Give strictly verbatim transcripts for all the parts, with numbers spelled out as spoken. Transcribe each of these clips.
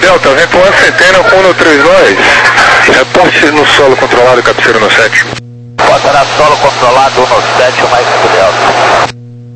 Delta, vem com a centena com um três dois. Reporte no solo controlado, cabeceiro no sete. Bota na solo controlado, um no sete, mais cinco Delta.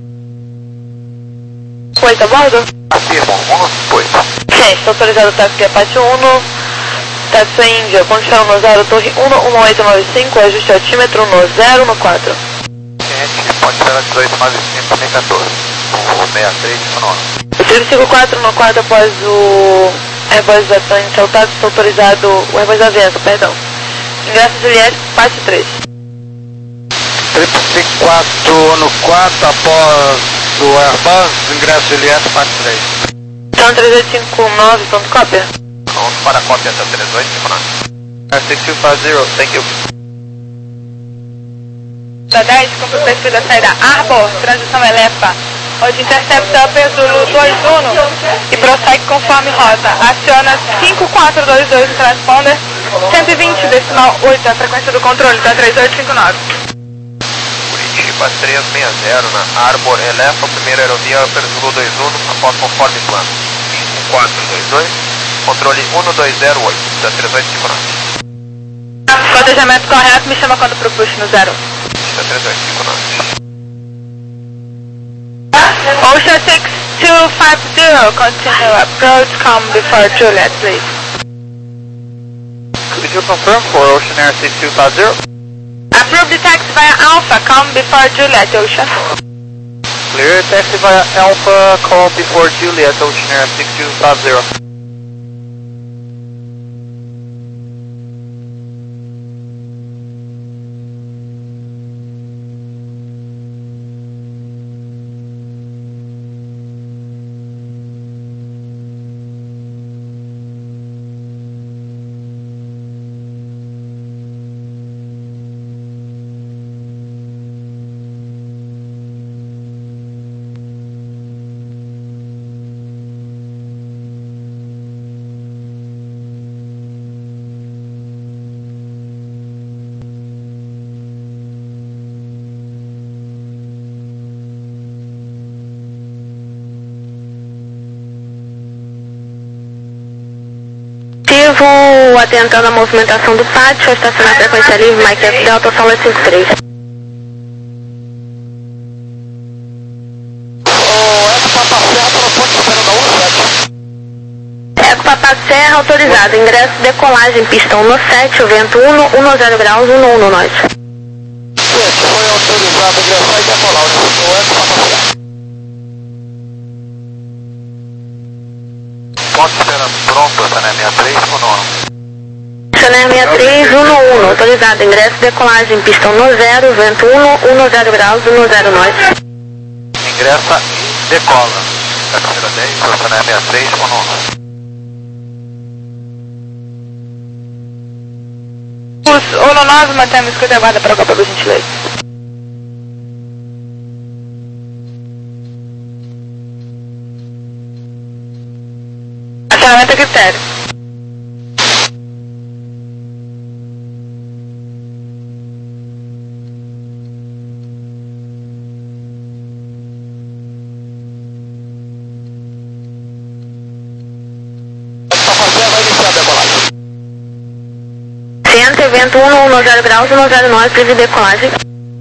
Oito a bordo? Afirmo, um oito. Sim, está autorizado o táxi Apache um, táxi Índia, condição no zero, torre um um oito nove cinco, ajuste altímetro no zero no quatro. Gente, pode esperar dezoito nove cinco, nem quatorze. O sessenta e três, no nono. três cinco quatro no quarto após o Airbus da T A N, o táxi está autorizado, o Airbus da Vento, perdão. Ingresso Juliette, Apache três. três cinco quatro no quarto após o Airbus, ingresso Juliette, Apache três. Então três oito cinco nove, pronto, cópia. Pronto para a cópia da três oito cinco nove. seis dois cinco zero, thank you. Da dez, cumpre o perfil da saída Arbor, transição Elepa. Hoje intercepta Upper Zulu dois um e prossegue conforme rota. Aciona cinco quatro dois dois no transponder, cento e vinte decimal oito a frequência do controle da três oito cinco nove. Curitiba três seis zero na Arbor Elefa, primeira aerovia Upper Zulu dois um, após conforme plano. cinco quatro dois dois, controle um dois zero oito da três oito cinco nove. Cotejamento correto, me chama quando pro push no zero. Da três oito cinco nove. Ocean six two five zero, continue approach, come before Juliet, please. Could you confirm for Ocean Air six two five zero? Approve the taxi via Alpha, come before Juliet, Ocean. Clear taxi via Alpha, call before Juliet, Ocean Air six two five zero. Atentando à movimentação do pátio, estacionar a frequência livre, Mike F Delta, São Luís cinco três. Eco Papá Serra autorizado, ingresso decolagem, pistão no sete, o vento um, um zero graus, um um no nós. Gente, foi autorizado ingressar e decolar o Eco Papá Serra. Pode esperar pronto, Sané sessenta e três, ou não? Sané sessenta e três, um um, autorizado, ingresso decolagem, pistão no zero, vento um, um zero graus, um zero nós. Ingressa e decola. Cabeceira dez, Sané sessenta e três, ou não? Os Ono nove, mantemos escuta e aguarda para a Copa, por gentileza. Acionamento a critério. Centro, vento um, um zero graus, um zero nove, livre decolagem.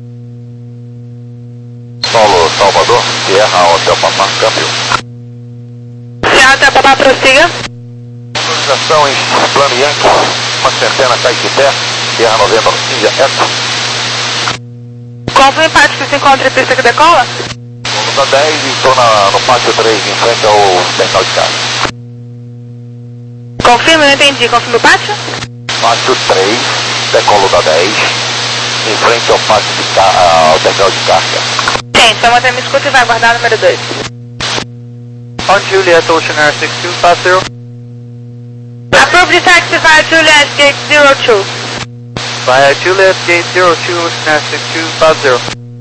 Solo Salvador, Sierra Hotel Papá, câmbio. Sierra Hotel Papá, prossiga. Autorização em plano Yankee, uma centena cai de pé, Sierra noventa, Índia, Eco. Qual foi o empate que se encontra em pista que decola? Vamos da dez e estou na, no pátio três, em frente ao terminal de carga. Confirma, não entendi. Confirma o pátio? Pátio três, decolo da dez, em frente ao pátio de ca... ao terminal de carga. Sim, então você me escuta e vai aguardar o número dois. On Juliet, Ocean Air six two five zero. Approve the taxi via Juliet Gate zero two. Via Juliet Gate zero two, Ocean Air six two five zero.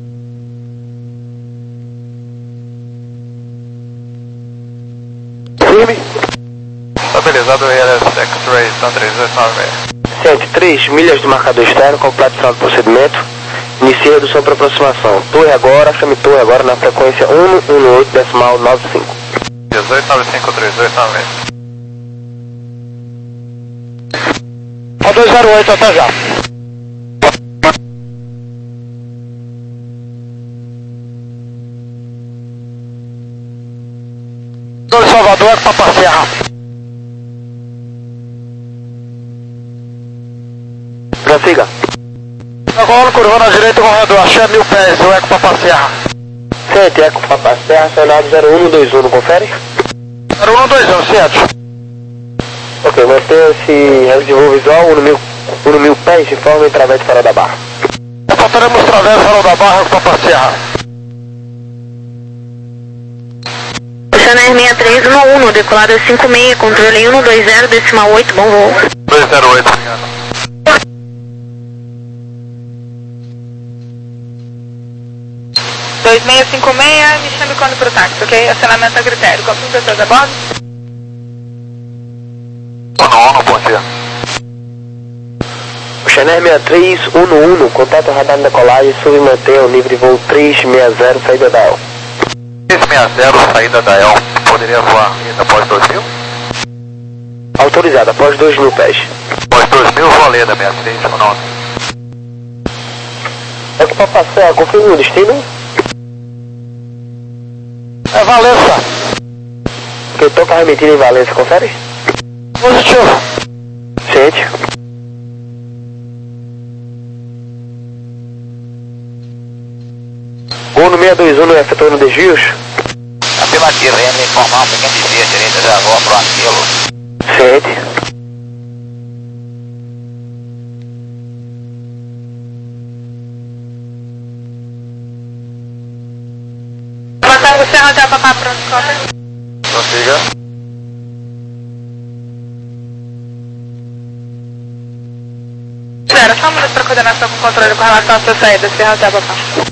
Firme. Estabilizado o I L S X-Ray, São três oito nove. sete três, milhas do marcador externo, completação do procedimento. Inicie redução para aproximação. Torre agora, chame torre agora na frequência um um oito decimal nove cinco. dezoito nove cinco três oito nove. O dois zero oito, até já. dois Salvador, Eco Papa Serra. Prossiga. Agora curvando à direita com o corredor, achei mil pés, o Eco Papa Serra. Ciente, Eco Papa Serra, acionado zero um dois um, confere? zero um dois um, ciente. Ok, mantenha-se regra de voo visual, um no mil, um no mil pés, informe através de farol da barra. Faltaremos através do farol da barra, Eco Papa Serra. Oceaner sessenta e três um um, decolada cinco seis, controle um dois zero, decimal oito, bom voo. dois zero oito, obrigado. dois seis cinco seis, me chame quando pro táxi, ok? Acionamento a critério. Qual são pessoas a bordo? Não, não pode ser. Oceaner sessenta e três um um, contato radar de decolagem, sub e mantenha o nível de voo três seis zero, saída da E L. três seis zero, saída da E L. Poderia voar ainda após dois mil? Autorizado, após dois mil pés. Após dois mil, vou ler da sessenta e três um nove. Eco Papa Serra, confirme o destino? É Valença. Ok, toca remetido em Valença, confere? Positivo. Ciente. um no seis dois um, não efetuando desvios? Afirmativo, ainda informar um pequeno desvio à direita da rua pro Aquilo. Ciente. Levantando Serra até a Papá, pronto, corre. Prossiga. Zero, só um minuto para coordenação com controle com relação à sua saída, Serra até a Papá.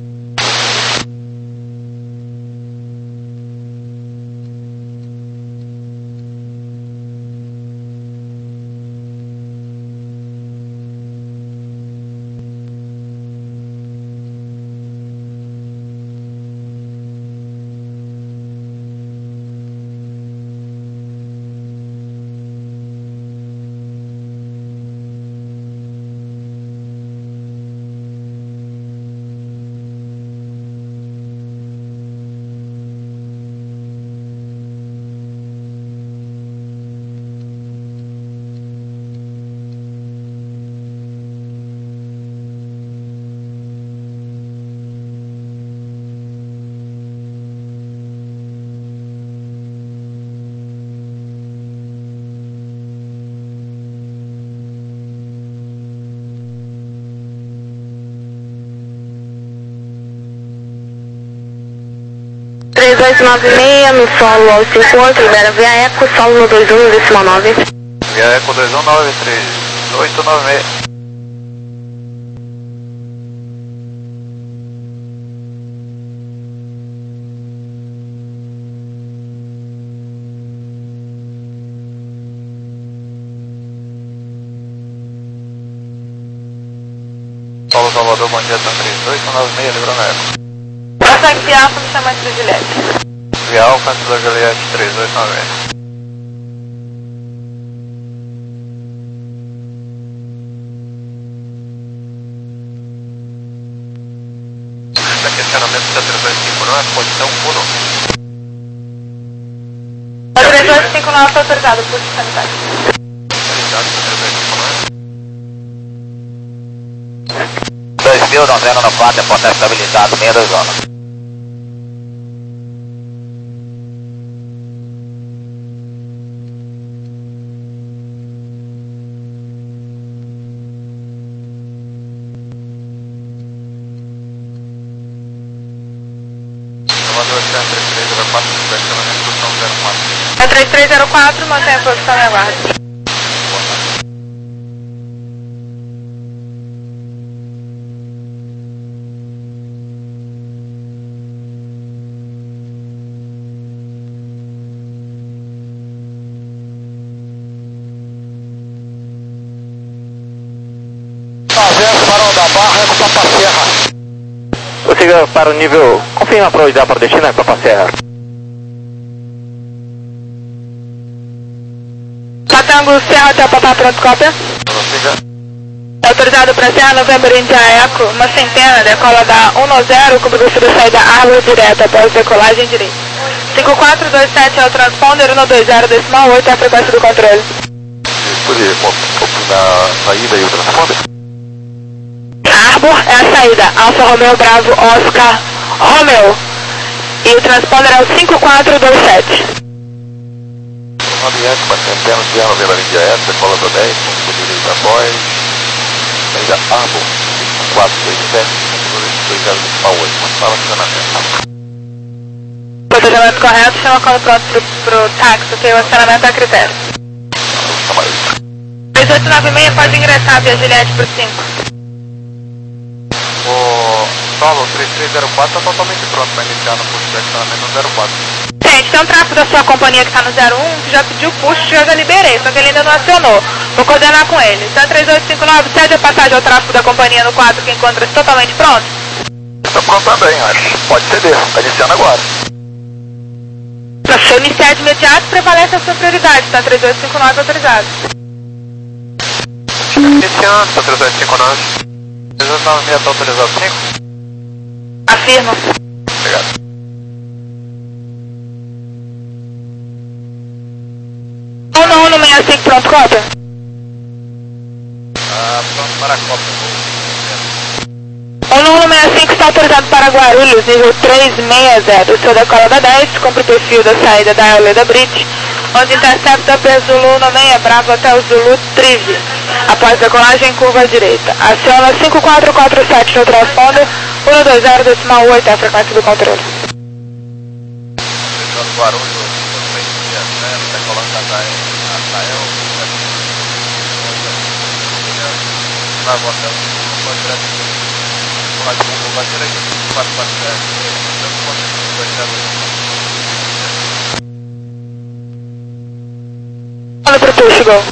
três oito nove seis, no solo ao cinco oito, libera via Eco, solo no dois um, decimal nove. Via Eco dois um nove três oito nove seis. Paulo Salvador, bom dia, três oito nove seis, livrando Eco. Prossegue via Alfa, me chama antes da Juliette. Via Alfa, antes da Juliette, três oito nove seis. Esse questionamento da três oito cinco não é posição um. A três oito cinco nove foi autorizado por sanidade. dois mil, não vendo no quatro, é porta estabilizado, meia dois zona. Salvador cento e três zero quatro, questionamento posição zero quatro. A três três zero quatro, mantém a posição e aguarde. Avanço, farol da barra, Eco Papa Serra. Prossiga para o nível... Confirma a probabilidade para o destino, Eco Papa Serra. Bota Tango Serra até o Papá pronto, cópia. É autorizado para Serra Novembro India Eco, uma centena, decola da um zero, com velocidade de saída Arbor direta após decolagem direita. cinco quatro dois sete é o transponder, um dois zero decimal oito é a frequência do controle. Poderia opinar a saída e o transponder? Arbor é a saída, Alfa Romeo Bravo Oscar Romeo. E o transponder é o cinco quatro dois sete. nove S, centena, Serra Novembro India Eco, decola da dez, com direita após. Saída Arbor, cinco quatro dois sete, dois zero decimal oito. Mas fala acionamento. Procedimento correto, chama quando pronto pro, pro táxi, que o acionamento é a critério. três oito nove seis pode ingressar via Juliette por cinco. O solo três três zero quatro está totalmente pronto para iniciar no posto de acionamento no zero quatro. Gente, tem um tráfego da sua companhia que está no zero um, que já pediu push, eu já liberei, só que ele ainda não acionou. Vou coordenar com ele. Então três oito cinco nove, cede a passagem ao tráfego da companhia no quatro, que encontra-se totalmente pronto. Está pronto também, acho. Pode ceder, está iniciando agora. Para você iniciar de imediato, prevalece a sua prioridade, tá? três oito cinco nove autorizado. Iniciando, está três oito cinco nove. três oito nove seis está autorizado cinco? Afirmo. Obrigado. um um no sessenta e cinco, pronto, cópia. Ah, pronto para a cópia. um um no sessenta e cinco está autorizado para Guarulhos, nível trezentos e sessenta. O seu decola da dez, cumpre o perfil da saída da Euleda Bridge, onde intercepta P Zulu no meia Bravo até o Zulu Trive. Após decolagem, curva à direita. Aciona cinco quatro quatro sete no transponder, um dois zero decimal oito é a frequência do controle. Guarulhos, decolando da Rafael, na volta, pode direto, pode direto, quatro quatro sete, Olha pro push, gol.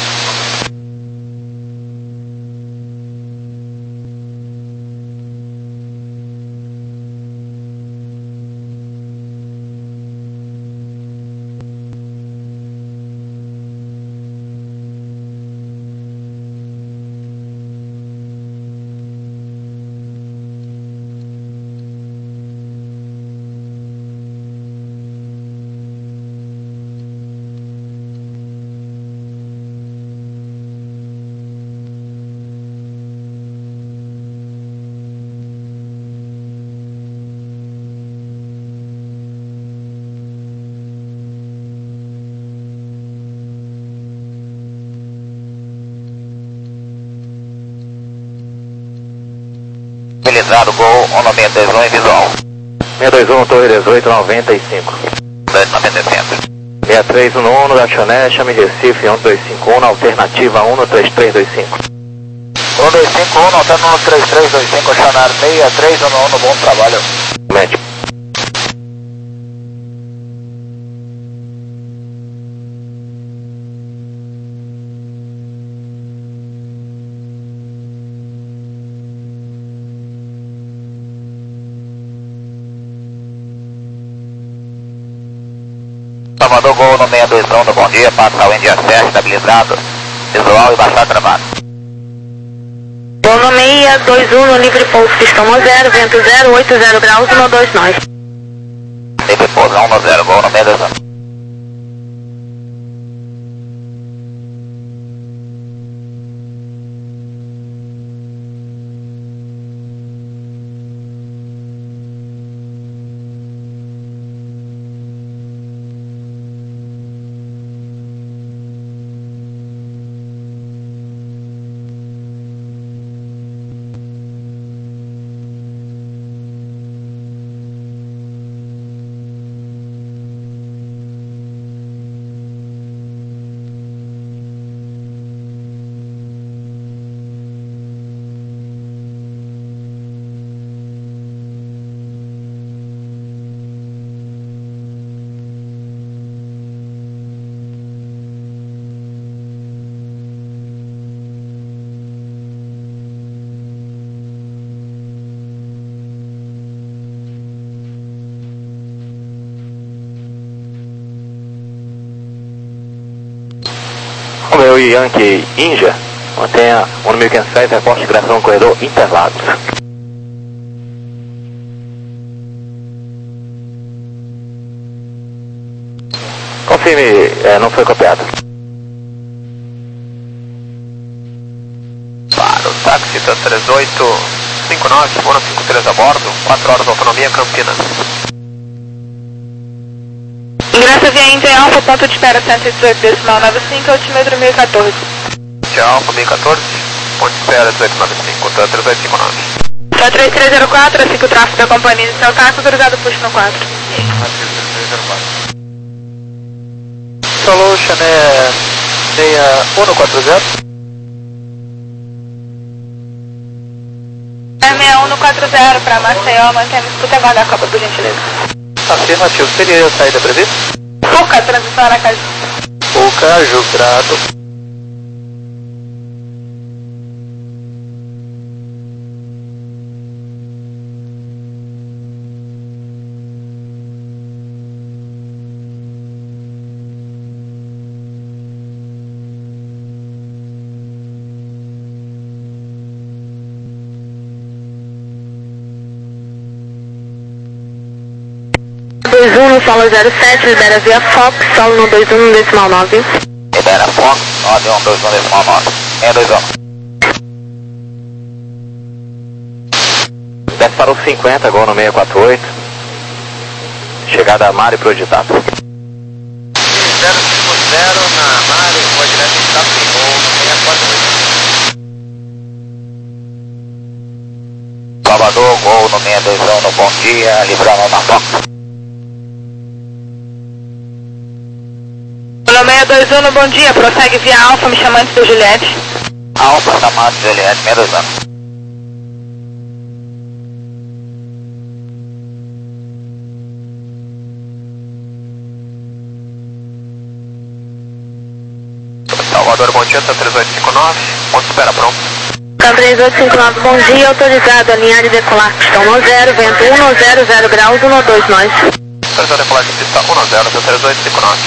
Utilizado Gol um nove dois um em visual. seis dois um, Torre dezoito, noventa e cinco. noventa e cinco. seis três um um da Choné, chame Recife, um dois cinco um, alternativa um três três dois cinco. um dois cinco um, alternativa um três três dois cinco, Chonar seis três um um, bom trabalho. Médio. Salvador Gol no seis dois um do bom dia, passa o India sete, estabilizado, visual e baixar travado. Gol no seis dois um no livre pouso, pistão no zero, vento zero, oito zero graus, um dois nove. Livre pouso um zero, Gol no seis dois um. Romeu e Yankee Índia, mantenha um mil quinhentos e sete, reporte de direção no corredor Interlagos. Confirme, é, não foi copiado. Para o táxi da três oito cinco nove, Mono cinco três a bordo, quatro horas de autonomia, Campinas. Ingresso via Inter Alfa, ponto de espera cento e dezoito decimal noventa e cinco, altímetro mil e quatorze. Inter Alfa mil e quatorze, ponto de espera dezoito noventa e cinco, tá três oito cinco nove. Tá três três zero quatro, assim que o tráfego da companhia inicial táxi, autorizado push no quatro. Solution é seis um quatro zero. É seis um quatro zero para Maceió, mantendo escuta aguardar a Copa, por gentileza. Afirmativo, seria a saída prevista? Fuca, transição Aracaju. Fuca, Jugrado. dois um no solo zero sete, libera via Fox, solo no dois um decimal nove. Libera Fox, nove um dois um decimal nove. É dois um. Desce para o cinquenta, agora no seis quatro oito. Chegada a Mário pro Editato. zero cinco zero na Mário, rua direto em Capimou, no seis quatro oito. Salvador, gol no seis dois um no Bom Dia, livrando na Fox. No seis dois um no Bom Dia, prossegue via Alfa, me chamando de Juliette. Alfa, chamado Juliette, seis dois um. Salvador, Bom Dia, tá três oito cinco nove, ponto de espera pronto. Cam três oito cinco nove, bom dia, autorizado, alinhar e decolar, pistão no zero, vento um zero zero graus, um dois nós. Autorizado a decolar de pista um zero, tá três oito cinco nove.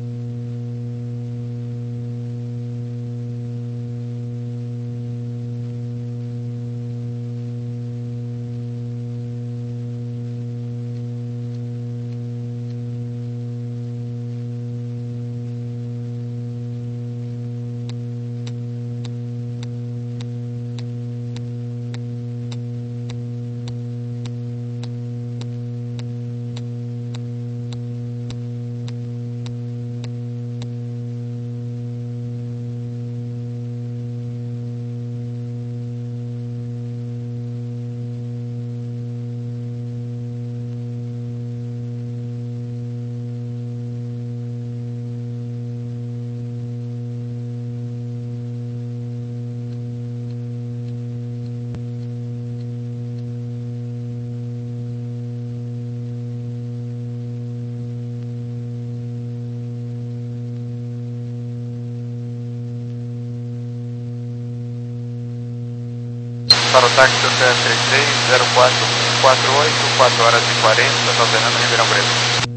Para o táxi do C S três três zero quatro quatro oito, quatro horas e quarenta, Nova Fernanda, Ribeirão Preto.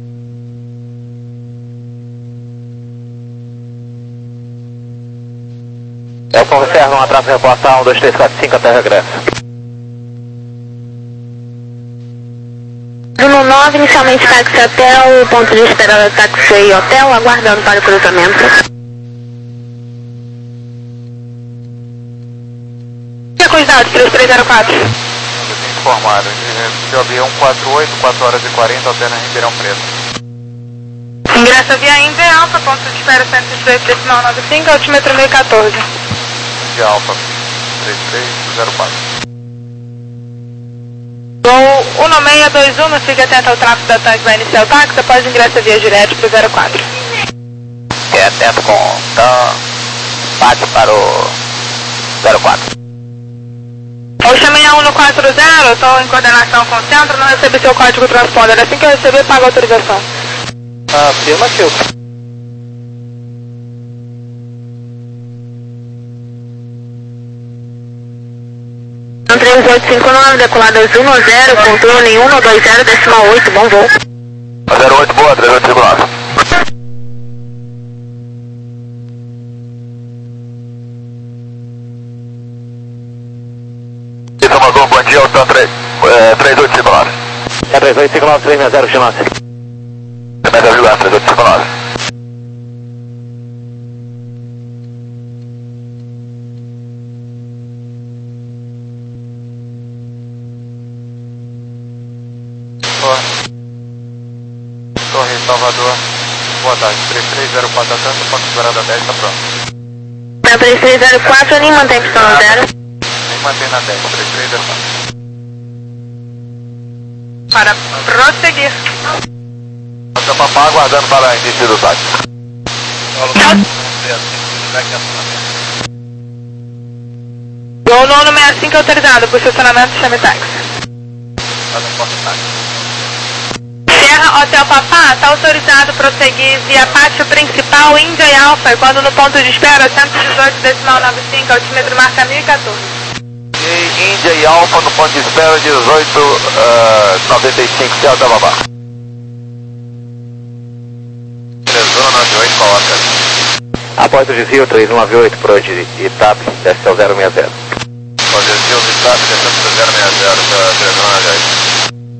É o conserva um atraso reportar um dois três quatro cinco até regresso. Bruno nove, inicialmente táxi hotel, ponto de espera táxi e hotel, aguardando para o cruzamento. Cuidado, três três zero quatro. Informado, de avião quatro oito, quatro horas e quarenta, até na Ribeirão Preto. Ingresso via Inter Alfa, ponto de espera cento e dezoito decimal noventa e cinco, altímetro mil e quatorze. De Alfa, três três zero quatro. Gol um seis dois um, fique atento ao tráfego da tanque, vai iniciar o táxi, após ingresso via direto para o zero quatro. Fique atento com então, bate para o zero quatro. Oxa seis um no quatro zero, estou em coordenação com o centro, não recebi seu código transponder. Assim que eu receber, pago a autorização. Afirmativo. três oito cinco nove, decolar dois um zero, controle um dois zero decimal oito, bom voo. zero oito, boa, três oito cinco nove. Então três oito cinco nove. É três oito cinco nove, três seis zero, vigilância. Meta vigilância, três oito cinco nove. Torre Salvador, boa tarde, três três zero quatro Atlanta, Fox Varanda dez, tá pronto. Na três três zero quatro, nem mantém pistão no zero. Nem mantém na dez, três três zero quatro. Para prosseguir. Nossa papá aguardando para início do táxi. Gol nono sessenta e cinco autorizado, por estacionamento, chame táxi. Serra Hotel Papá, está autorizado prosseguir via pátio principal Índia e Alfa, quando no ponto de espera cento e dezoito decimal noventa e cinco, altímetro marca mil e quatorze. E Índia e Alfa no ponto de espera dezoito noventa e cinco, Serra Hotel Papá. Zona de oito, coloca. Após o desvio três um nove oito, Pro de Itap, desce ao zero seis zero. Pode descer o Vitap, descendo do zero seis zero para três zona de oito.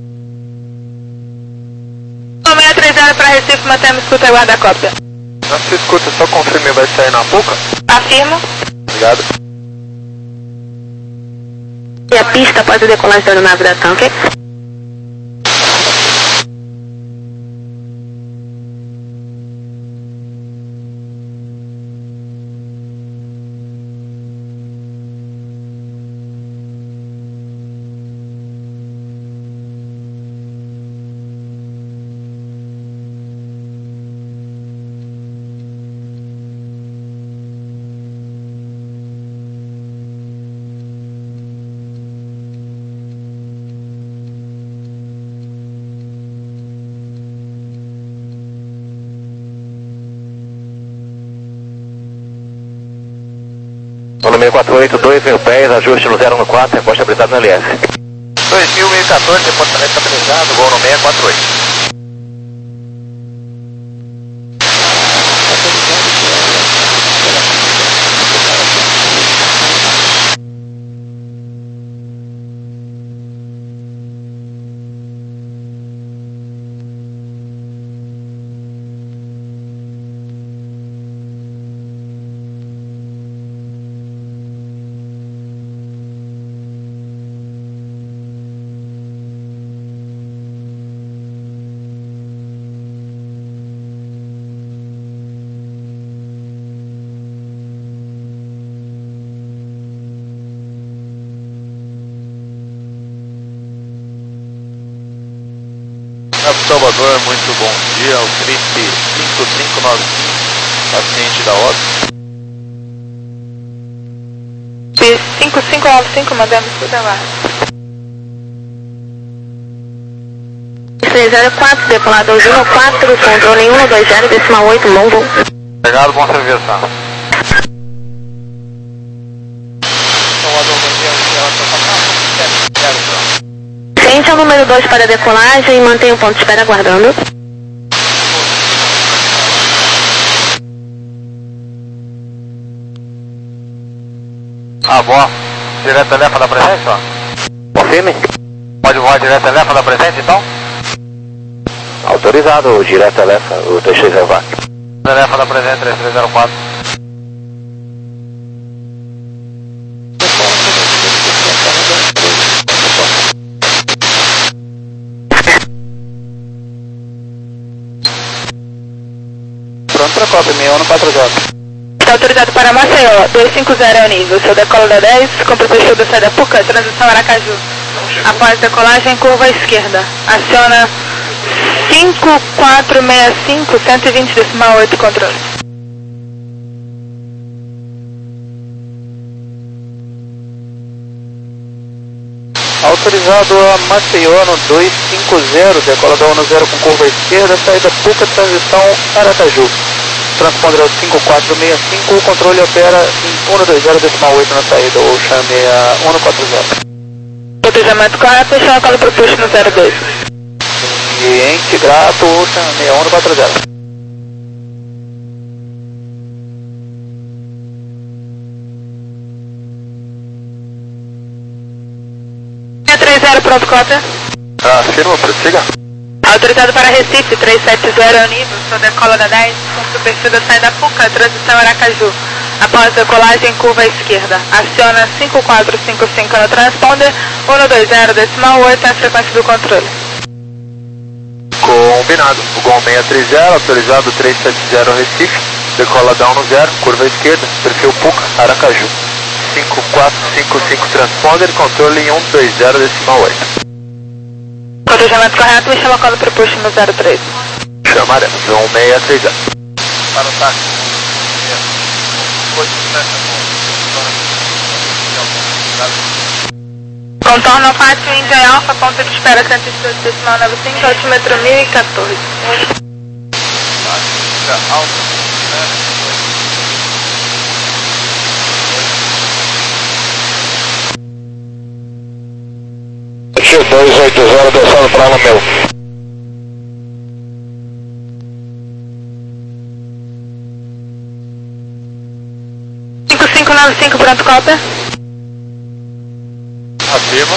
seis três zero para Recife, mantemos escuta e guarda a cópia. Na sua escuta, só confirme, vai sair na Puca? Afirmo. Obrigado. E a pista após a decolagem da aeronave da TAM, ok? No número quatro oito dois mil pés, ajuste no zero um quatro, reposta habilitado no L S. dois mil e quatorze, reportamento estabilizado, gol no seis quatro oito. Salvador, muito bom dia, o Trip cinco cinco nove cinco, paciente da O S. cinco cinco nove cinco, mandamos escuta guarda. três zero quatro, decolado ao Juno quatro, controle um dois zero decimal oito, bom voo. Obrigado, bom serviço. Salvador, bom dia, Sente ao número dois para a decolagem e mantenha o ponto de espera aguardando. Ah, bom. Direto Elefa da presença? Confirme? Pode voar direto Elefa da presença, então? Autorizado, o direto Elefa, o T X Evac. Elefa da presença, três três zero quatro. Pronto para a cópia, seis um quatro zero. Está autorizado para Maceió, duzentos e cinquenta é o nível. Seu decola da dez, com proteção da saída Puca, transição Aracaju. Após decolagem, curva à esquerda. Aciona cinco quatro seis cinco, cento e vinte decimal oito, controle. Autorizado a Maceió no dois cinco zero, decola da ONU zero com curva à esquerda, saída Puca, transição Aracaju. Transponder ao cinco quatro seis cinco, o controle opera em um dois zero decimal oito na saída, ou chame a um quatro zero. Protejamento quatro, chama colo proposto no zero dois. Cliente grato, ou chame a um quatro zero. zero, pronto, cópia. Ah, firma, prossiga. Autorizado para Recife, trezentos e setenta, nível, sou decola da dez, com o perfil da saída Puca, transição Aracaju. Após decolagem, curva à esquerda. Aciona cinco quatro cinco cinco no transponder, cento e vinte, decimal oito é a frequência do controle. Combinado. O Gol seiscentos e trinta, autorizado trezentos e setenta Recife, decola down no zero, curva à esquerda, perfil Puca, Aracaju. cinco quatro cinco cinco transponder, controle em cento e vinte, decimal oito. Cotejamento correto, me chama quando proposto no zero três. Chamaremos, Gol seiscentos e trinta. Para o táxi. Contorno pátio Índia Alfa, ponto de espera cento e dois, decimal noventa e cinco, altímetro mil e quatorze. dois oito zero, descendo para lá meu. cinco cinco nove cinco, pronto, cópia. Afirma.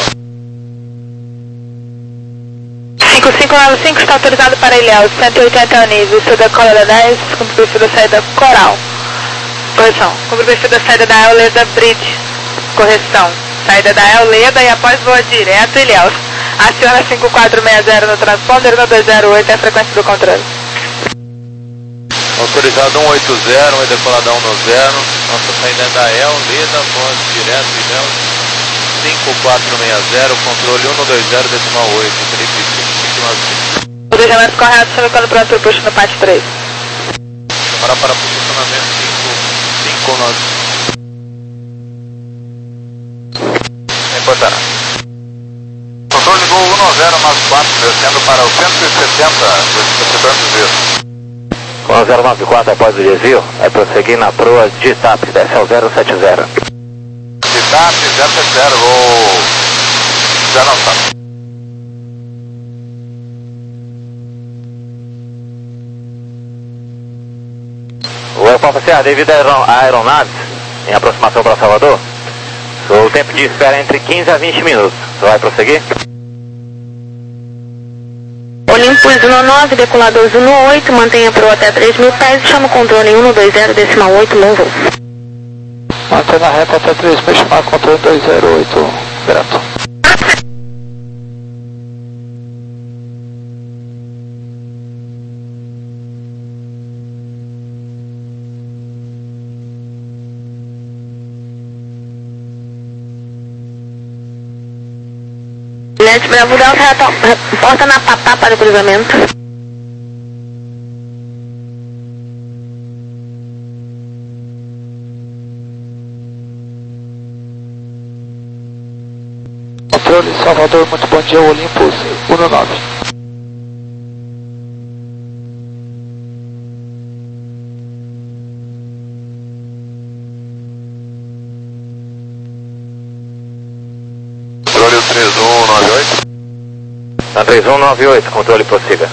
cinco cinco nove cinco está autorizado para Ilhéus, cento e oitenta nível, sou decola da dez, com o perfil da saída Coral. Correção, com o perfil da saída da Euleda Bridge. Correção, saída da Euleda e após voa direto Ilhéus. Aciona cinco quatro seis zero no transponder, no dois zero oito é a frequência do controle. Autorizado cento e oitenta, vai decolar da cento e zero. Nossa saída é da Euleda, voz direto Ilhéus. cinco quatro seis zero, controle cento e vinte, decimal oito, Felipe cinco. Cotejamento correto, chama quando pronto proposto no pátio três. Agora para posicionamento cinco cinco nove. Reportará. Controle Gol cento e nove quatro, descendo para o cento e setenta, recebendo isso. Com zero nove quatro após o desvio, é prosseguir na proa de TAP, desce ao zero sete zero. De TAP, zero sete zero, vou... Já não está. O aeroporto C A, devido a aeronaves em aproximação para Salvador, o tempo de espera é entre quinze a vinte minutos. Você vai prosseguir? Olympus cento e nove, decolador cento e oito, mantenha pro até três mil pés, chama o controle em cento e vinte, decimal oito, bom voo. Mantendo a reta até três mil, chamar controle dois zero oito, grato. Leste Bravo Delta, porta na Papá para o cruzamento. Controle Salvador, muito bom dia, Olympus cento e nove. Controle três um nove oito. Na três um nove oito, controle prossiga.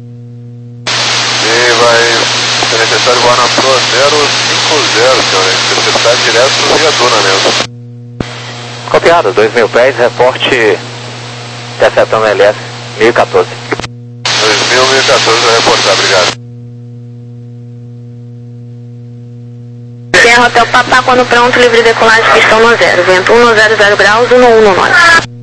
E vai ser necessário voar na proa zero cinco zero, senhor. Interceptar direto no Via Duna mesmo. Copiado, dois mil pés, reporte interceptando L S mil e quatorze. dois mil, mil e quatorze, vai reportar, obrigado. Serra Hotel Papá, quando pronto, livre decolagem, pistão no zero, vento cento e zero graus, cento e dezenove.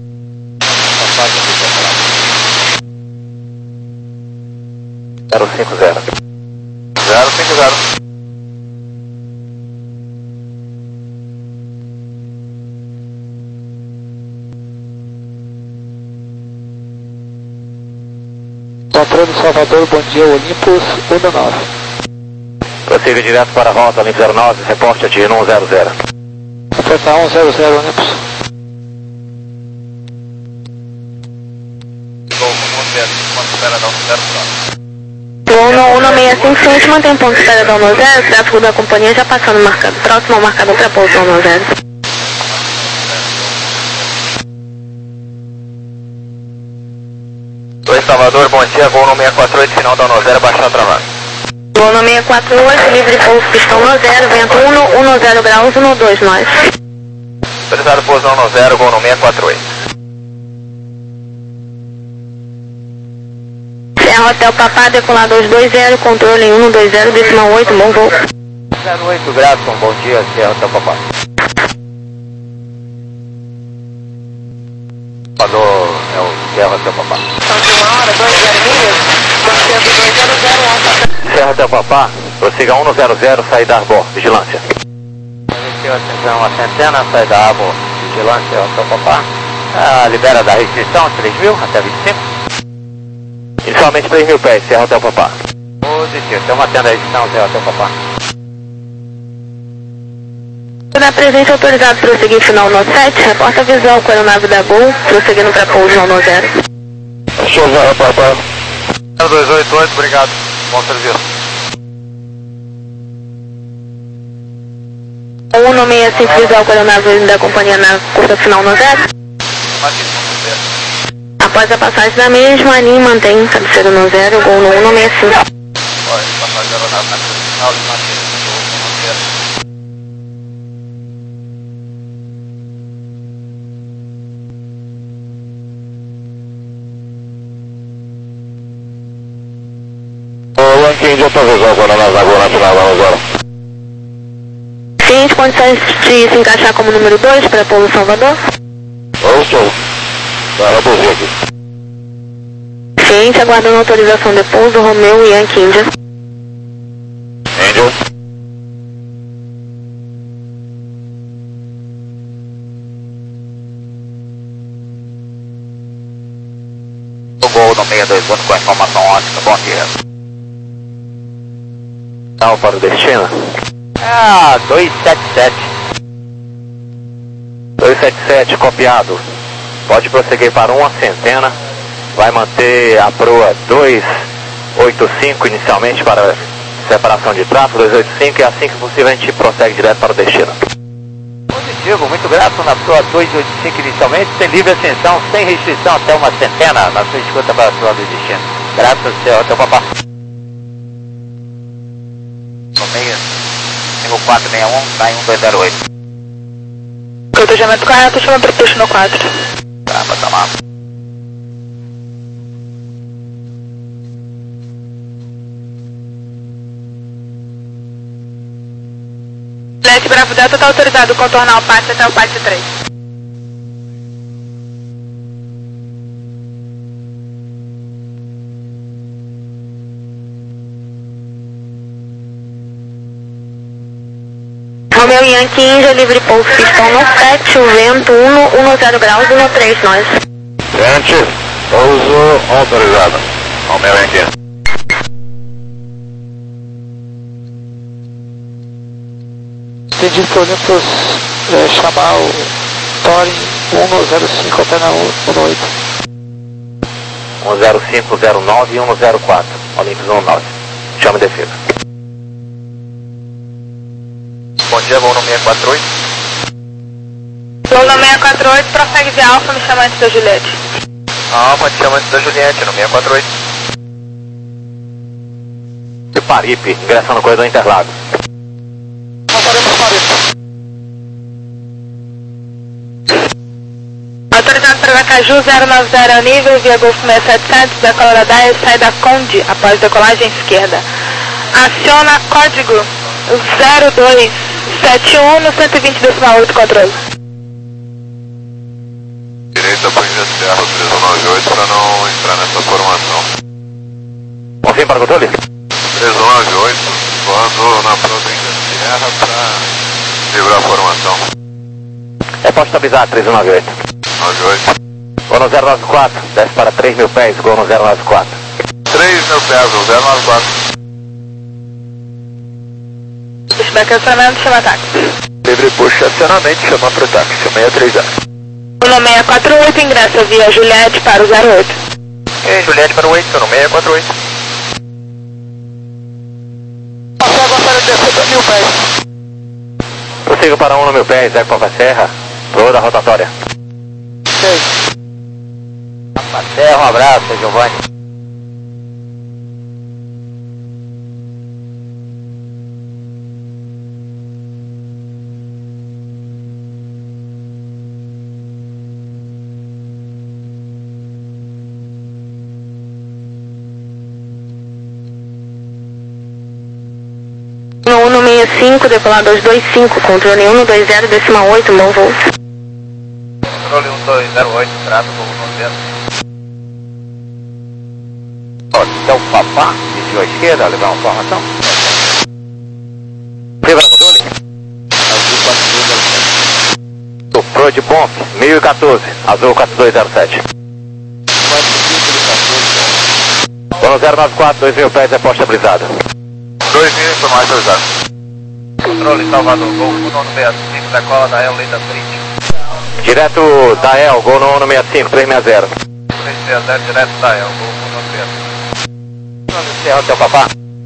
zero cinco zero. zero cinco zero. Controle Salvador, bom dia, Olympus cento e nove. Prossiga direto para a rota Olympus zero nove, reporte atingindo cento e zero. Apertar cento e zero, Olympus. Gol cento e ponto espera, não zero zero. Gol cento e sessenta e cinco, cinco, mantém ponto de espera da cento e zero, tráfego da companhia já passando marcado. Próximo ao marcador para pouso cento e zero. Oi, Salvador, bom dia, Gol seiscentos e quarenta e oito, final da cento e zero, baixar a travagem. Gol seiscentos e quarenta e oito, livre pouso, pistão no zero, vento cento e dez graus, cento e vinte, nós. Autorizado pouso no zero, Gol seiscentos e quarenta e oito. Hotel Papá, decolador dois zero, controle em um dois zero, decimal oito, bom voo. zero oito Graston, bom dia, Sierra Hotel Papá. Falou, é o Sierra Hotel Papá. São de uma hora, dois zero milhas, mantendo dois zero zero um. Sierra Hotel Papá, prossiga um zero zero, saída Arbor, vigilância. Atenção, a centena, sai da Arbor, vigilância, Hotel Papá. Ah, libera da restrição, três mil até vinte e cinco. Inicialmente três mil pés, Sierra Hotel Papá. Positivo, estamos atendo a restrição, Sierra Hotel Papá. Na presença autorizado prosseguir final no sete, reporta visual com a aeronave da Gol, prosseguindo para pouso no zero. Show zero, Papá. zero dois oito oito, obrigado. Bom serviço. um um seis cinco visual com a aeronave da companhia na curta final no zero. Após a passagem da mesma, a ANIM mantém cabeceira no zero, Gol no um seis cinco. Olha, passagem da aeronave na curva final, de mantém. O Lanquinho de autorizou agora na Lagoa Nacional, vamos agora. Seguinte, condições de se encaixar como número dois para pouso Salvador. Ô, show. Vai repouso aqui. Ciente, aguardando autorização de pouso, Romeu e Yankee India. Angel. O Gol no seis dois um com a informação ótica, bom dia. Não, para o destino. Ah, dois sete sete. dois sete sete, copiado. Pode prosseguir para uma centena. Vai manter a proa dois oito cinco inicialmente para separação de tráfego, dois oito cinco, e assim que possível a gente prossegue direto para o destino. Positivo, muito grato na proa dois oito cinco inicialmente, sem livre ascensão, sem restrição até uma centena na sua escuta para a proa do destino. Graças, Senhor, até o papá. cinco quatro seis um, cai um dois zero oito. Protegimento correto, chama para push no quatro. Tá, vai tomar. Juliette Bravo Delta está autorizado a contornar o pátio até o pátio três. Romeu e Yankee India, livre pouso, pistão no sete, o vento um zero graus, um três nós. Gente, pouso autorizado. Ao meu aqui. Entendi que o Olympus é, chamar o Thorin um zero cinco até na um oito. um zero cinco zero nove e um zero quatro. Olympus um nove. Chama defesa. Bom dia, voo no seis quatro oito. Voo no seis quatro oito, prossegue de Alfa, me chama antes da Juliette. Alfa, te chama antes da Juliette, no seis quatro oito. De Paripe, ingressando no corredor Interlagos. Passaremos Paripe. Autorizado para Caju zero nove zero nível, via Golfo seis sete sete, decola dez, sai da Conde, após decolagem esquerda. Aciona código zero dois sete um no cento e vinte decimal oito, controle. Direita para Ilha Serra, três um nove oito, para não entrar nessa formação. Confirma para o controle? três um nove oito, voando na província de Serra para livrar a formação. É, pode estabilizar, três um nove oito. nove oito. Gol no zero nove quatro, desce para três mil pés, gol no zero nove quatro. três mil pés, o zero nove quatro. Pushback acionamento, chama táxi. Livre push acionamento, chama para o táxi, seis três zero. No seis quatro oito, ingressa via Juliette para o zero oito. E Juliette para o oito, no seis quatro oito. Passei agora para descer para mil pés. Prossiga para um no mil pés, Eco Papa Serra, toda a rotatória. seis. Papa Serra, um abraço, Giovanni. sessenta e cinco, decolador dois cinco, controle um dois zero, decimal oito, bom voo. Controle um dois zero oito, trato voo noventa. Hotel Papá, desviou à esquerda, levar uma formação. Leva no controle. Soprou de pomp, mil e quatorze, azul quatro dois zero sete. Dono zero nove quatro, dois mil pés, é pós estabilizado. dois mil foi mais estabilizado. Controle Salvador, Gol um nove seis cinco, decola da El Leida Frente. Direto da El, gol no um seis cinco, três seis zero. três seis zero, direto da El, Gol um nove seis. É Hotel Papá.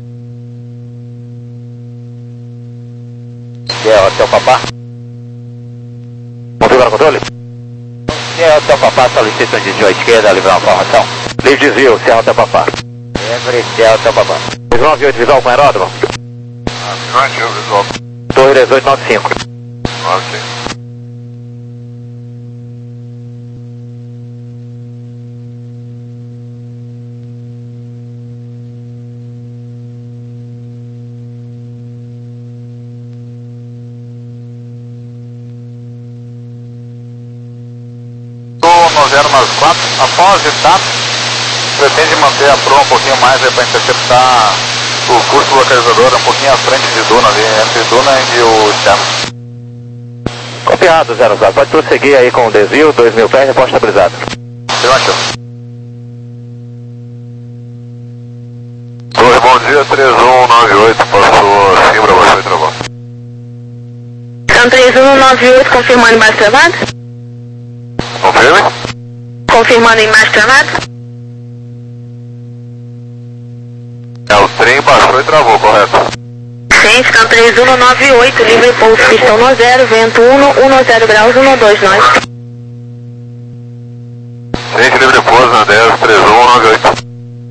É Hotel Papá. Configura o controle. É Hotel Papá, solicita um desvio à esquerda, livrar uma formação. Livre desvio, Serra Hotel Papá. É Hotel Papá. dois nove oito visual com aeródromo. Grande, eu visual. Torre dezoito nove cinco. Ok. nove zero mais quatro, após etapa, pretende manter a proa um pouquinho mais para interceptar o curso localizador um pouquinho à frente de Duna, ali, entre Duna e o externo. Copiado, zero zero. Pode prosseguir aí com o desvio, dois mil pés, repórter estabilizado. Afirmativo. Torre, bom dia, três um nove oito, passou acima para você, travou. São três um nove oito, confirmando embaixo travado? Confirme? Confirmando embaixo travado? É, o trem baixou e travou, correto? Sim, são três um nove oito, livre pouso, pistão no zero, vento um, um zero graus, um dois nove. Gente, livre pouso na dez, três um nove oito.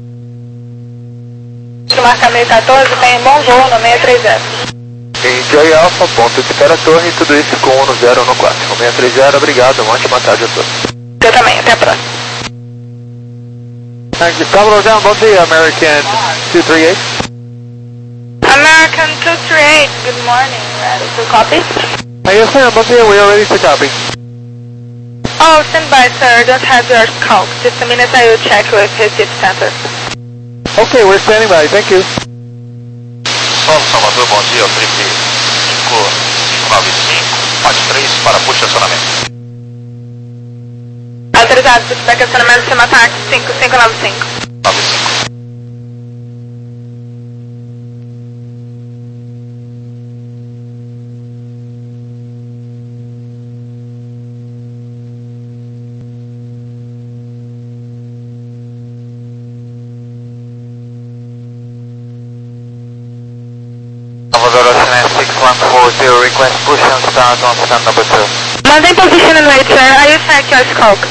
Marcamento quatorze, tem bom voo no seis três zero. Enjoy Alpha, ponto de para a torre, tudo isso com um zero no quatro. seis três zero, obrigado, uma ótima tarde a todos. Eu também, até a próxima. Thank you. Salvador down, bom dia, American two three eight. American two three eight, good morning, ready to copy? Uh, yes ma'am, bom dia, we are ready to copy. Oh, stand by sir, don't have your scope. Just a minute, I will check with receipt center. Okay, we're standing by, thank you. Solo Salvador, bom dia, trip cinco nove cinco, parte três para push de acionamento. Autorizado, feedback acionamento, cima táxi cinco cinco nove cinco. nove cinco. Salvador, Ocean six one four zero, request push and start on stand number two. Maintain position and wait, sir. I will check your scope.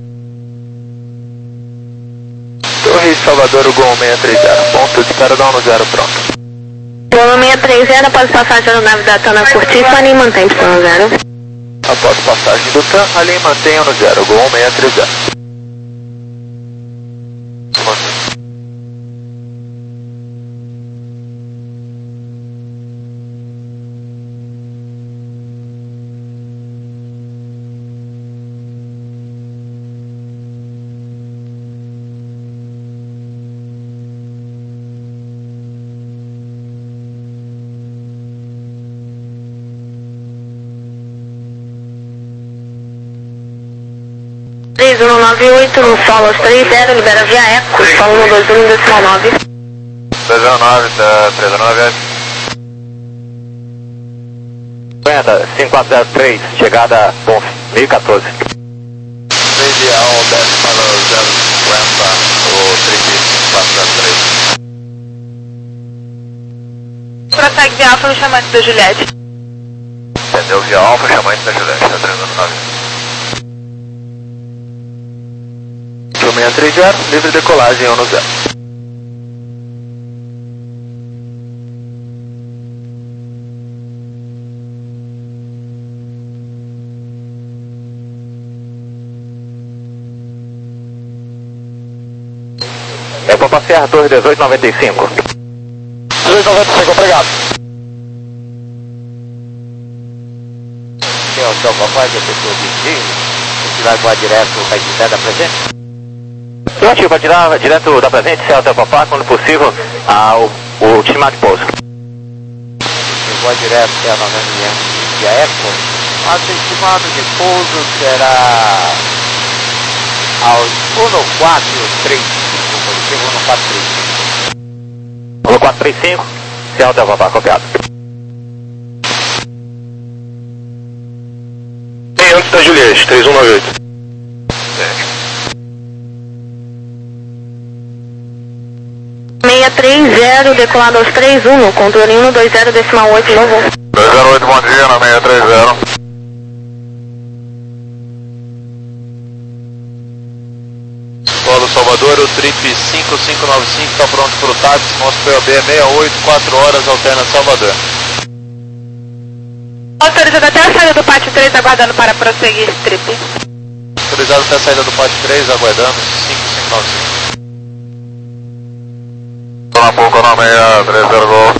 Torre Salvador, o Gol seis três zero, ponto de para down no zero, pronto. Gol seis três zero, após passagem da nave da Tana Curtiçani, mantém pistão no zero. Após passagem do T A M, ali mantenha no zero, Gol seis três zero. três um nove oito, no solo três zero, libera via eco, solo um dois um, decimal nove. três zero nove, três zero nove. cinco quatro zero três, chegada com mil e quatorze. Radial dez para zero cinquenta, o trip quatro zero três. Prossegue via Alfa no chamante da Juliette. Entendeu? Via Alfa, chamante da Juliette, três zero nove. seis três zero, livre decolagem um zero. É Pampa Serra, Torre dezoito noventa e cinco. dezoito noventa e cinco, obrigado. aqui é o Hotel Papai, que é a pessoa de Rio. Você vai voar direto, vai direto da presente? Sim, vai tirar direto da presente, se é o Hotel Papai, quando possível, ao, o estimado de pouso. Você voa direto, se é a noventa de Airport. Mas o estimado de pouso será aos um quatro três cinco, positivo um quatro três cinco. um quatro três cinco, se é o Hotel Papai, copiado. Antes da Juliette, três um nove oito. seis três zero, decolado aos três um, no controle um dois zero decimal oito, novo. dois zero oito, bom dia, na seis três zero. Polo Salvador, o trip cinco cinco nove cinco está pronto para o táxi, nosso P O B é sessenta e oito, quatro horas, alterna Salvador. Autorizado até a saída do pátio três, aguardando para prosseguir trip. Autorizado até a saída do pátio três, aguardando cinco cinco nove cinco. Estou na pouco na seis três zero Gol.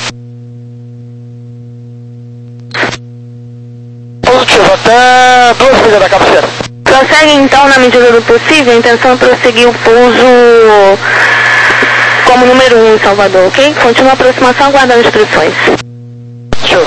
Positivo, até duas milhas da cabeceira. Prossegue então, na medida do possível, a intenção é prosseguir o pouso como número um em Salvador, ok? Continua a aproximação, aguardando instruções. Show.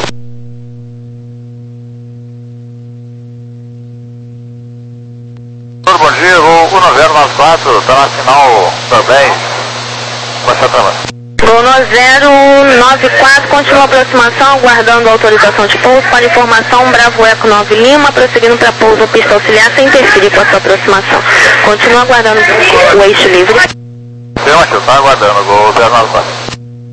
Bom dia, voo um zero nove quatro, está na final também. Baixa a tela. Bruno zero nove quatro, continua a aproximação, aguardando a autorização de pouso. Para informação, Bravo Eco nove Lima, prosseguindo para pouso pista auxiliar sem interferir com a sua aproximação. Continua aguardando o eixo livre. Sim, mas está aguardando, voo zero nove quatro.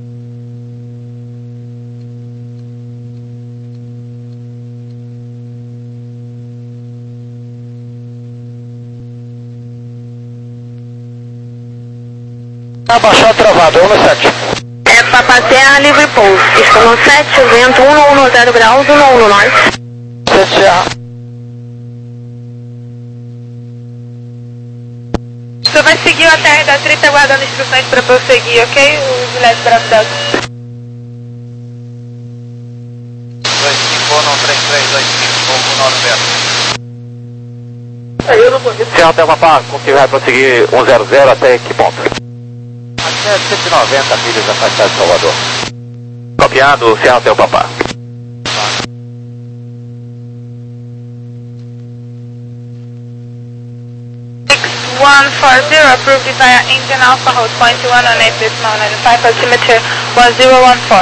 Abaixar travado, um no sete. É Papa Terra, livre pouso. Pista no sete, vento um um zero graus, um um nós. sete A. Você vai seguir o A T R da trip, aguardando instruções para prosseguir, ok? O Juliette Bravo Delta. dois cinco um três três dois cinco um nove zero. Se é o Hotel Papai, como que vai prosseguir um zero zero até que ponto? Até cento e noventa milhas afastadas de Salvador. Copiado, Serra Hotel Papá. six one four zero, approved via Indian Alpha, hold point one on eight decimal nine five, altimeter one zero one four.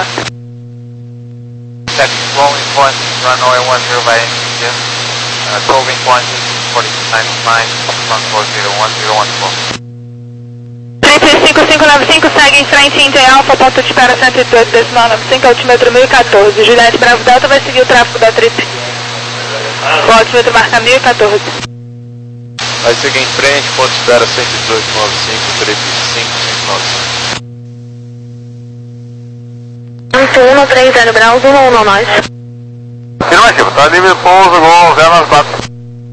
Taxi flowing point, runway one zero by Indian, uh, towing point forty nine nine, front four zero one zero one four. Trip cinco cinco nove cinco, segue em frente, Indian Alpha, ponto de espera cento e dois decimal nove cinco, altímetro mil e quatorze. Juliette Bravo Delta vai seguir o tráfego da trip. O altímetro marca mil e quatorze. Vai seguir em frente, ponto de espera cento e dezoito nove cinco, trip cinco cinco nove cinco. um três zero graus, um um nós. Afirmativo, está livre pouso, Gol zero nove quatro.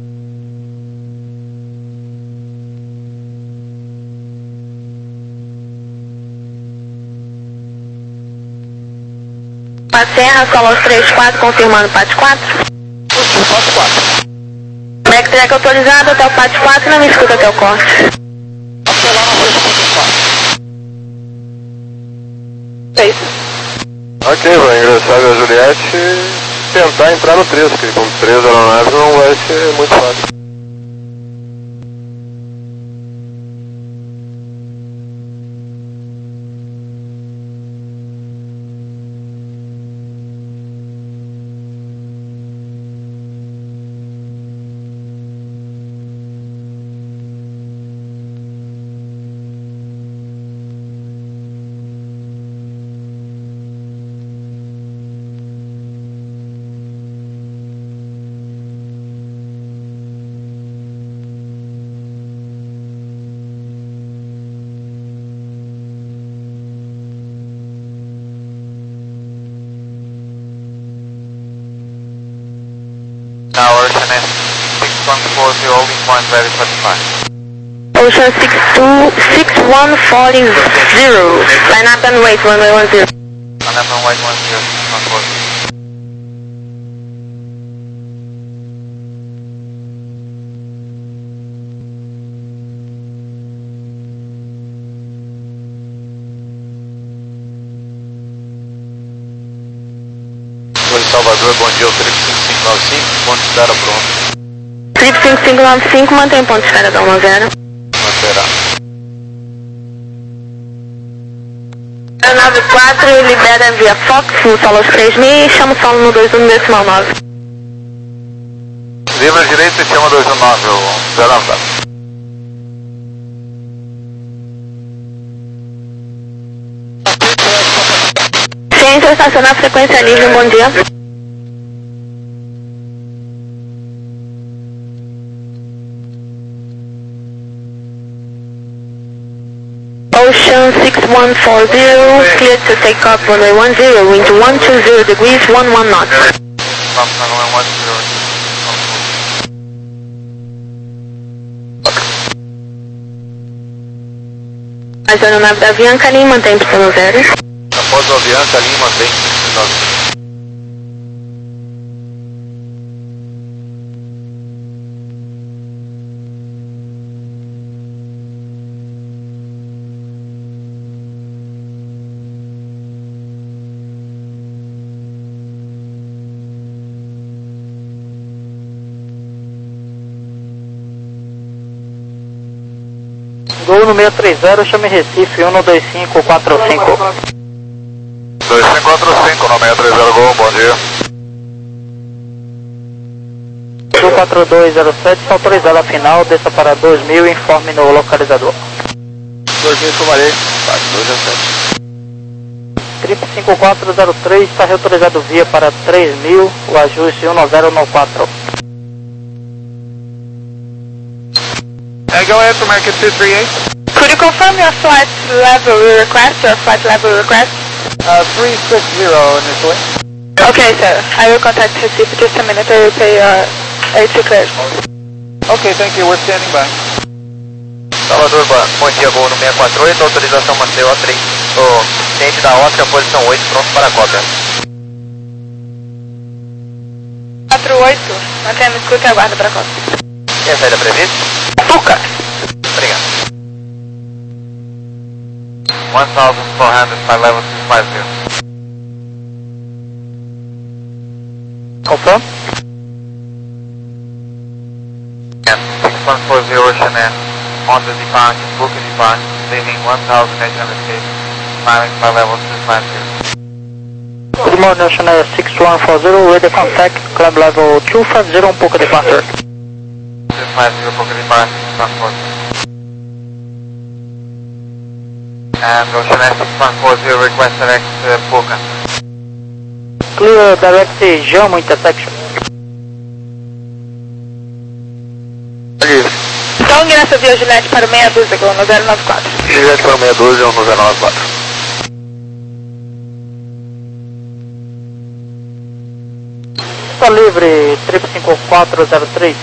Serra, Solos três quatro, confirmando P A T quatro. Positivo, P A T quatro. Backtrack autorizado até o P A T quatro, não me escuta até o corte. Até lá na frente, quatro. É isso. Ok, vai ingressar a Juliette e tentar entrar no três, porque com três aeronaves não vai ser muito fácil. Now Ocean S six one four zero, holding point very satisfied. Ocean six two six one four zero, line up and wait, runway one zero. Line up and wait one zero, one four. Salvador, bom dia, o trip cinco cinco nove cinco, ponto de espera pronto. Trip cinco cinco nove cinco, mantém ponto de espera da um zero. Manterá. nove quatro, libera via Fox, no solo aos três mil e chama o solo no dois um decimal nove. Livre à direita e chama dois um nove, o zero nove. Centro, estacionar frequência livre, bom dia. Ocean six one four zero, cleared to take off runway one zero, wind one two zero degrees, one one knots. Após a aeronave da Avianca, Lima mantém Y zero. Após a Avianca, Lima mantém Y zero. Gol no seis três zero, chame Recife, um dois cinco quatro cinco. dois cinco quatro cinco, no seis três zero, Gol, bom dia. Sul quatro dois zero sete, autorizado a final, desça para dois mil, informe no localizador. dois mil, tomarei, dois zero sete. Trip cinco quatro zero três, está reautorizado via para três mil, o ajuste um zero nove quatro. Uh, go ahead for American two three eight. Could you confirm your flight level request, your flight level request? Uh, three six zero initially. Okay, sir. I will contact Recife just a minute. I will pay your A C clear. Okay, thank you. We're standing by. Salvador, bom dia, Gol no seis quatro oito, autorização manteve O três. O cliente da Oscar, posição oito, pronto para a cópia. quatro oito, mantendo escuta e aguarda para a costa. E a saída prevista? Fuca! Obrigado. one thousand four hundred by level two five zero. Confirm? And six one four zero Chanel on the departure, book a departure, leaving one thousand eight hundred feet, smiling by level two five zero. Good morning, Chanel six one four zero, ready contact, club level two five zero, um pouco departure. two five zero, book a departure, transport. And Ocean S six one four zero, request direct uh, Puka. Clear direct Jamo intersection. Então, ingresso via Juliette para o meia dúzia, Gol no zero nove quatro. Juliette para meia dúzia, no zero nove quatro. Está livre, trip cinco quatro zero três.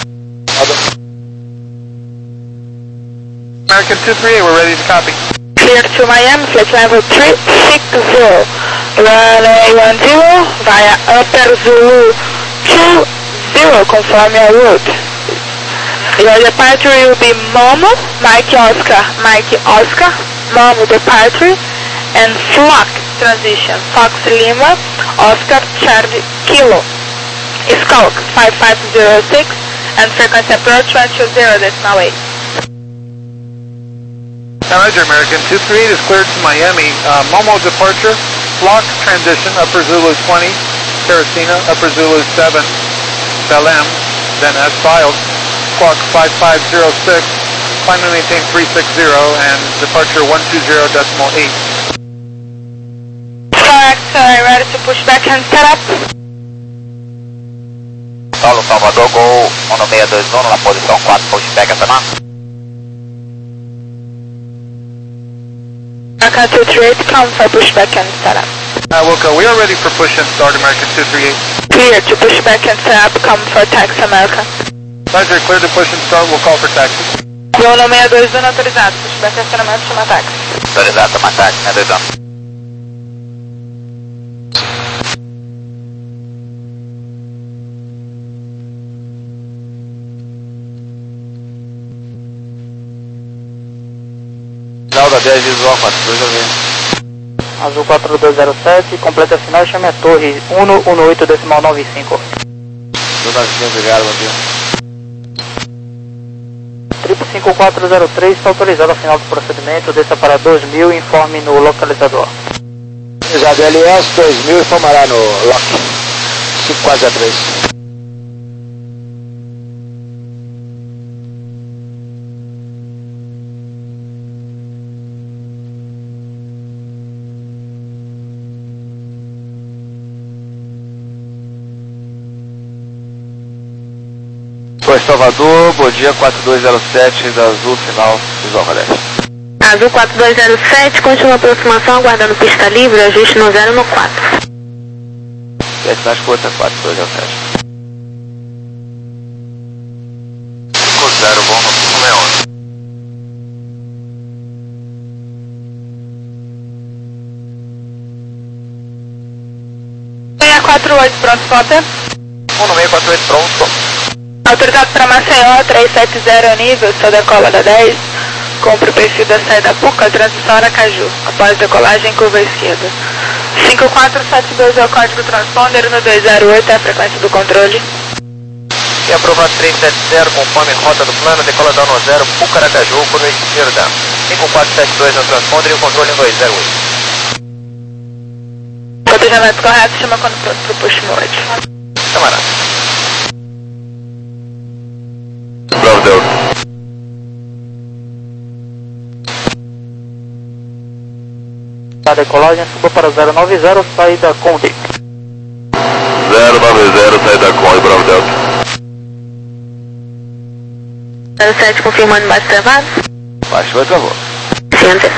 American two three eight, we're ready to copy. Clear to Miami, flight level three six zero. Runway one zero via Upper Zulu two zero, confirm your route. Your departure will be Momo, Mike Oscar, Mike Oscar, Momo departure, and Flock transition, Fox Lima, Oscar Charlie Kilo. Skulk five five zero six, and frequency approach one two zero decimal eight. Roger, American two three eight is cleared to Miami. Uh, Momo departure, Flock transition, Upper Zulu twenty, Teresina, Upper Zulu seven, Belém, then as filed, Squawk five five zero six, climb and maintain three six zero, and departure one two zero decimal eight. Correct, uh, ready to push back and set up. Solo Salvador, Gol no seis dois um, na posição quatro, pushback até lá. American two three eight, come for pushback and set up. Uh, Wilco, we are ready for push and start, American two three eight. Clear to pushback and set up, come for taxi America. Roger, clear to push and start, we'll call for taxi. Gol no seis dois um autorizado, pushback e acionamento, chama táxi. Autorizado, toma táxi, seis dois um. Final da dez visual quatro dois, eu vi. Azul quatro dois zero sete, completa final e chame a torre um um oito decimal nove cinco. dois nove cinco, obrigado, bom dia. Trip cinco quatro zero três, está autorizado a final do procedimento, desça para dois mil e informe no localizador. Exato, L S dois mil informará no lock cinco quatro zero três. Oi, Salvador, bom dia, quatro dois zero sete da Azul, final, Visual Valeste. Azul quatro dois zero sete, continua a aproximação, aguardando pista livre, ajuste no zero no quatro. sete na escuta, quatro dois zero sete. cinco zero, bom, no cinco seis onze. seis quatro oito, pronto, Potter. um seis quatro oito, pronto. Autorizado para Maceió, trezentos e setenta nível, só decola da dez. Compre o perfil da saída Puca, transição Aracaju. Após decolagem, curva esquerda. cinco quatro sete dois é o código transponder, no dois zero oito é a frequência do controle. E aprovado trezentos e setenta, conforme rota do plano, decola da um zero, Puca, Aracaju, curva esquerda. cinco quatro sete dois no transponder e o controle em dois zero oito. Cotejamento correto, chama quando pronto para o push mode. Camarada. Bravo Delta. A decolagem suba para zero nove zero, saída Conde. zero nove zero, saída Conde, Bravo Delta. zero sete, confirmando baixo travado. Baixo, vai travou. Center.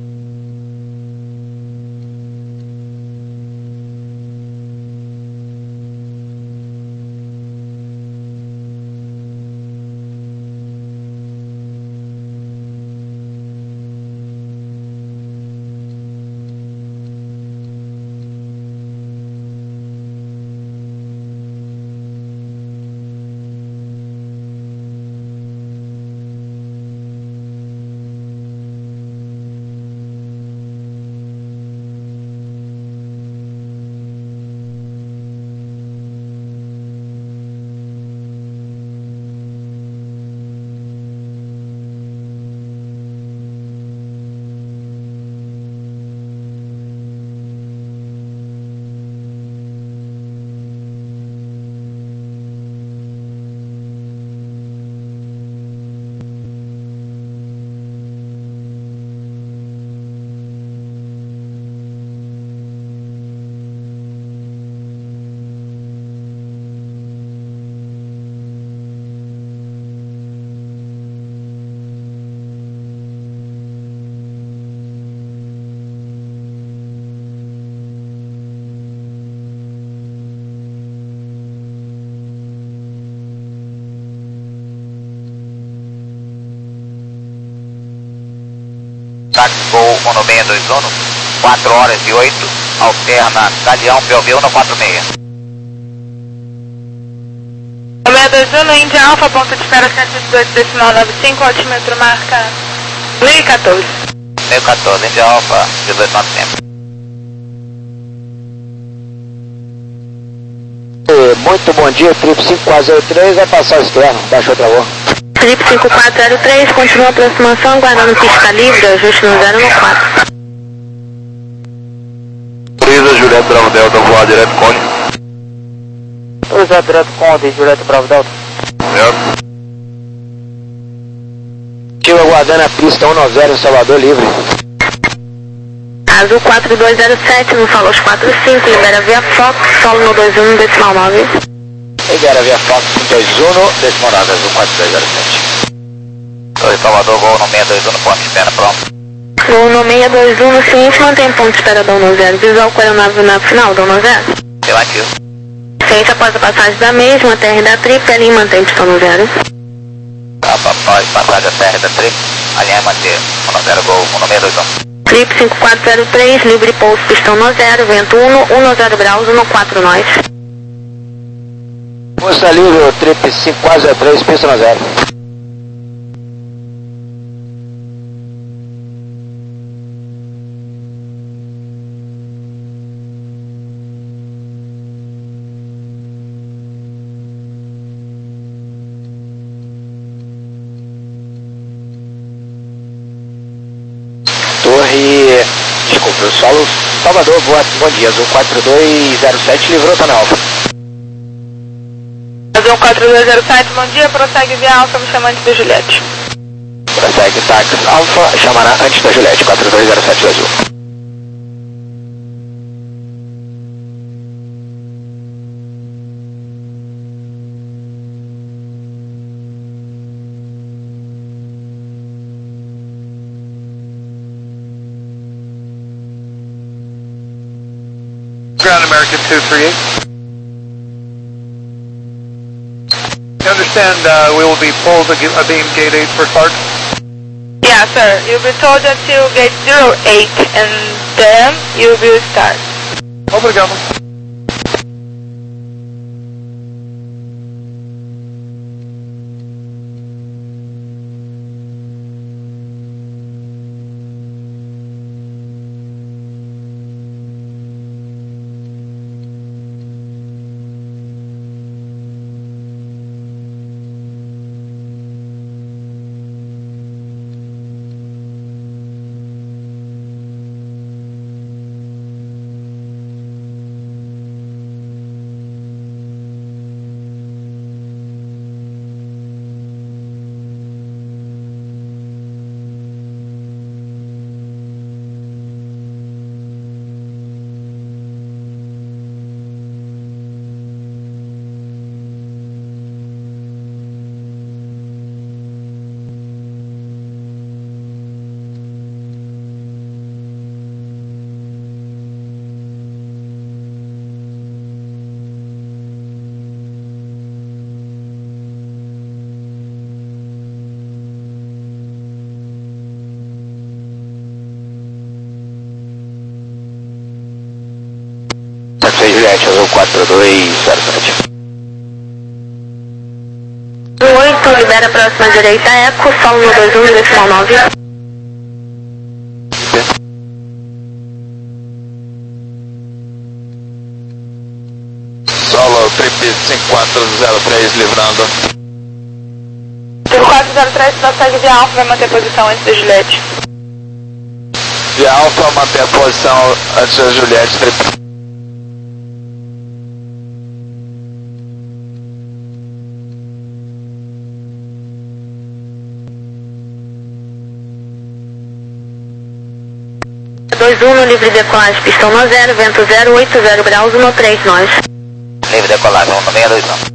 Táxi Gol um seis dois um, quatro horas e oito, alterna Galeão Belveu no quatro seis. seis dois um, Índia Alfa, ponto de espera cento e dezoito decimal nove cinco, altímetro marca mil e quatorze. mil e quatorze, Índia Alfa, dezoito nove cinco. Muito bom dia, Trip cinco quatro zero três, vai passar o externo, baixou, travou. Trip cinco quatro zero três, continua a aproximação, aguardando pista livre, ajuste no zero no quatro. Brisa, Juliette Bravo Delta, voar direto Conde. dois zero direto Conde, Juliette Bravo Delta. Certo. Estive aguardando a pista um nove zero em Salvador, livre. Azul quatro dois zero sete, no Falos quatro cinco, libera via Fox, solo no dois um decimal nove. Libera via Fox dois um, decimal nove, Azul quatro dois zero sete. Torre Salvador, Gol no seis dois um, no ponto de espera, pronto. Gol no seis dois um, no seguinte, mantém ponto de espera Dono zero, visual com a aeronave na final, Dono zero. Relativo. Ciência após a passagem da mesma, T R da Trip, ali mantém pistão no zero. Após passagem da T R da Trip, alinhar e manter, um zero Gol, um seis dois um. Trip cinco quatro zero três, livre pouso, pistão no zero, vento um, um zero graus, um quatro nós. Posta livre, Trip cinco quatro zero três, pista no zero. quatro, solo Salvador, boa, bom dia, Azul quatro dois zero sete, livrou, tá na alfa. Azul quatro dois zero sete, bom dia, prossegue via alfa, me chama antes da Juliette. Prossegue táxi alfa, chamará antes da Juliette, quatro dois zero sete do Azul. Ground American two three eight. You understand uh, we will be pulled uh, being gate eight for Clark? Yeah, sir. You'll be told until gate zero eight, and then you will start. Obrigado. Juliette, Azul quatro dois zero sete. oito, libera a próxima direita, Eco, solo um dois um, decimal nove. Solo trip cinco quatro zero três, livrando. cinco quatro zero três, prossegue via alfa, vai manter posição antes da Juliette. Via alfa, manter a posição antes da Juliette, trip. dois um no livre decolagem, pistão no zero, vento zero, oito zero graus, um três nós. Livre decolagem, um seis dois um.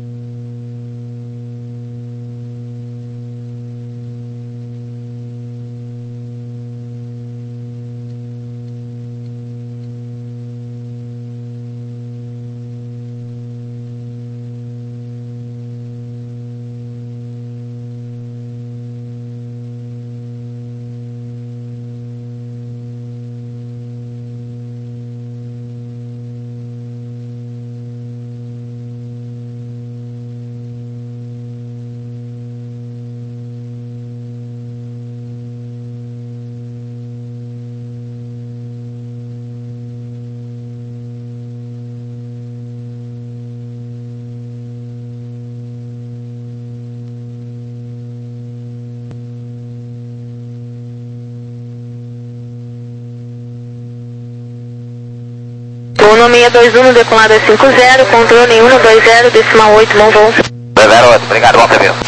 Uno seis dois um, decolado é cinco zero, controle um dois zero, decimal oito, bom voo. zero oito, obrigado, bom serviço.